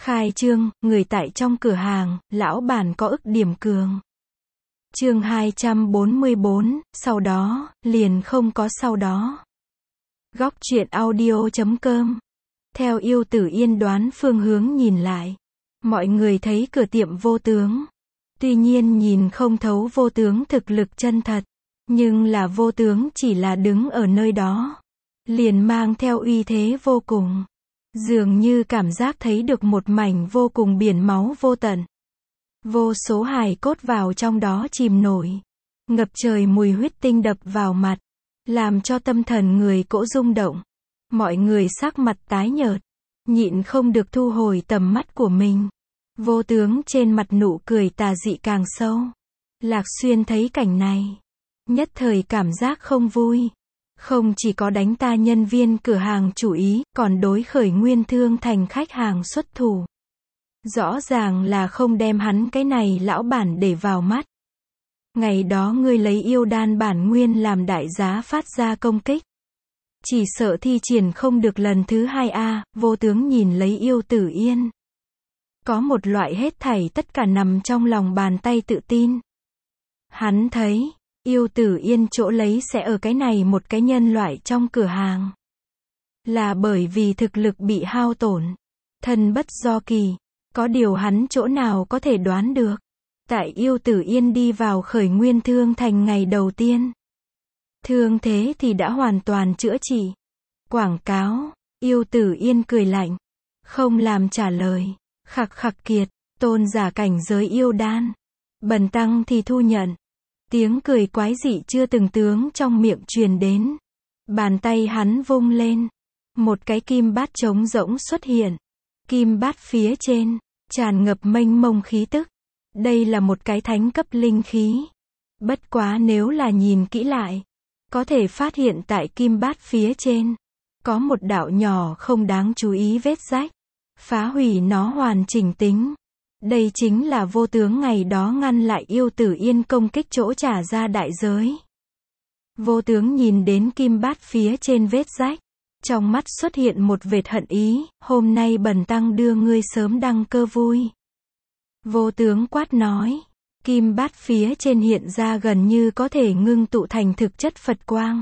Khai trương, người tại trong cửa hàng, lão bản có ức điểm cường. Chương 244, sau đó, liền không có sau đó. Góc truyện audio.com. Theo Yêu Tử Yên đoán phương hướng nhìn lại, mọi người thấy cửa tiệm Vô Tướng. Tuy nhiên nhìn không thấu Vô Tướng thực lực chân thật, nhưng là Vô Tướng chỉ là đứng ở nơi đó, liền mang theo uy thế vô cùng. Dường như cảm giác thấy được một mảnh vô cùng biển máu vô tận. Vô số hài cốt vào trong đó chìm nổi. Ngập trời mùi huyết tinh đập vào mặt, làm cho tâm thần người cỗ rung động. Mọi người sắc mặt tái nhợt, nhịn không được thu hồi tầm mắt của mình. Vô Tướng trên mặt nụ cười tà dị càng sâu. Lạc Xuyên thấy cảnh này, nhất thời cảm giác không vui. Không chỉ có đánh ta nhân viên cửa hàng chủ ý, còn đối Khởi Nguyên Thương Thành khách hàng xuất thủ. Rõ ràng là không đem hắn cái này lão bản để vào mắt. Ngày đó ngươi lấy yêu đan bản nguyên làm đại giá phát ra công kích. Chỉ sợ thi triển không được lần thứ hai a. Vô Tướng nhìn lấy Yêu Tử Yên. Có một loại hết thảy tất cả nằm trong lòng bàn tay tự tin. Hắn thấy, Yêu Tử Yên chỗ lấy sẽ ở cái này một cái nhân loại trong cửa hàng. Là bởi vì thực lực bị hao tổn. Thân bất do kỳ. Có điều hắn chỗ nào có thể đoán được. Tại Yêu Tử Yên đi vào Khởi Nguyên Thương Thành ngày đầu tiên, thương thế thì đã hoàn toàn chữa trị. Quảng cáo, Yêu Tử Yên cười lạnh, không làm trả lời. Khặc khặc kiệt, tôn giả cảnh giới yêu đan. Bần tăng thì thu nhận. Tiếng cười quái dị chưa từng tướng trong miệng truyền đến. Bàn tay hắn vung lên. Một cái kim bát trống rỗng xuất hiện. Kim bát phía trên, tràn ngập mênh mông khí tức. Đây là một cái thánh cấp linh khí. Bất quá nếu là nhìn kỹ lại, có thể phát hiện tại kim bát phía trên, có một đạo nhỏ không đáng chú ý vết rách. Phá hủy nó hoàn chỉnh tính. Đây chính là Vô Tướng ngày đó ngăn lại Yêu Tử Yên công kích chỗ trả ra đại giới. Vô Tướng nhìn đến kim bát phía trên vết rách, trong mắt xuất hiện một vệt hận ý. Hôm nay bần tăng đưa ngươi sớm đăng cơ vui. Vô Tướng quát nói. Kim bát phía trên hiện ra gần như có thể ngưng tụ thành thực chất Phật quang.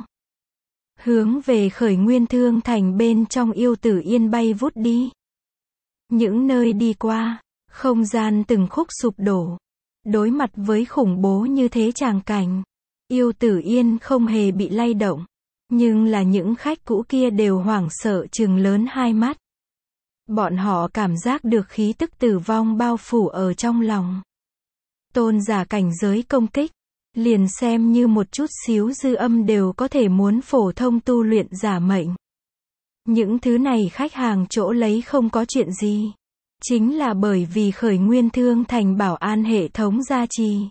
Hướng về Khởi Nguyên Thương Thành bên trong Yêu Tử Yên bay vút đi. Những nơi đi qua, không gian từng khúc sụp đổ. Đối mặt với khủng bố như thế tràng cảnh, Yêu Tử Yên không hề bị lay động. Nhưng là những khách cũ kia đều hoảng sợ trừng lớn hai mắt. Bọn họ cảm giác được khí tức tử vong bao phủ ở trong lòng. Tôn giả cảnh giới công kích, liền xem như một chút xíu dư âm đều có thể muốn phổ thông tu luyện giả mệnh. Những thứ này khách hàng chỗ lấy không có chuyện gì. Chính là bởi vì Khởi Nguyên Thương Thành bảo an hệ thống gia trì.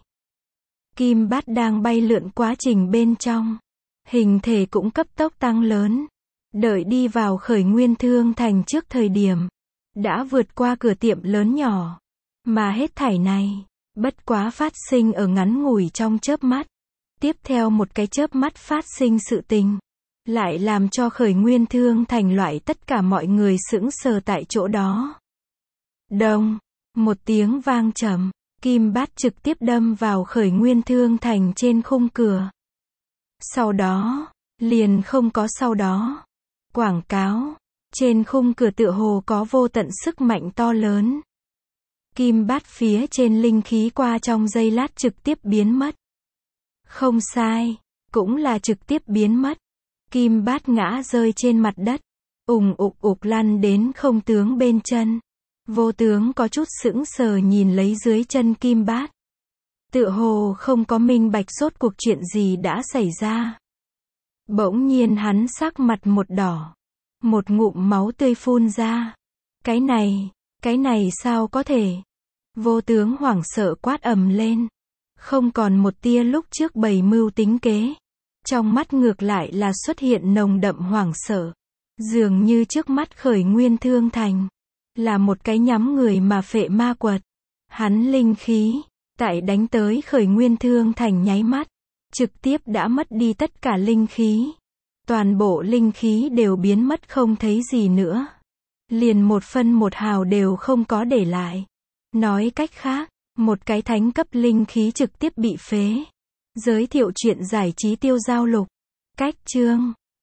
Kim bát đang bay lượn quá trình bên trong. Hình thể cũng cấp tốc tăng lớn. Đợi đi vào Khởi Nguyên Thương Thành trước thời điểm, đã vượt qua cửa tiệm lớn nhỏ. Mà hết thảy này, bất quá phát sinh ở ngắn ngủi trong chớp mắt. Tiếp theo một cái chớp mắt phát sinh sự tình, lại làm cho Khởi Nguyên Thương Thành loại tất cả mọi người sững sờ tại chỗ đó. Đông, một tiếng vang trầm, kim bát trực tiếp đâm vào Khởi Nguyên Thương Thành trên khung cửa. Sau đó, liền không có sau đó. Quảng cáo, trên khung cửa tựa hồ có vô tận sức mạnh to lớn. Kim bát phía trên linh khí qua trong giây lát trực tiếp biến mất. Không sai, cũng là trực tiếp biến mất. Kim bát ngã rơi trên mặt đất, ục ục lăn đến không tướng bên chân. Vô Tướng có chút sững sờ nhìn lấy dưới chân kim bát. Tựa hồ không có minh bạch rốt cuộc chuyện gì đã xảy ra. Bỗng nhiên hắn sắc mặt một đỏ. Một ngụm máu tươi phun ra. Cái này sao có thể? Vô Tướng hoảng sợ quát ầm lên. Không còn một tia lúc trước bày mưu tính kế. Trong mắt ngược lại là xuất hiện nồng đậm hoảng sợ. Dường như trước mắt Khởi Nguyên Thương Thành là một cái nhắm người mà phệ ma quật. Hắn linh khí, tại đánh tới Khởi Nguyên Thương Thành nháy mắt, trực tiếp đã mất đi tất cả linh khí. Toàn bộ linh khí đều biến mất không thấy gì nữa. liền một phân một hào đều không có để lại. Nói cách khác, một cái thánh cấp linh khí trực tiếp bị phế. Giới thiệu chuyện giải trí tiêu giao lục. Cách chương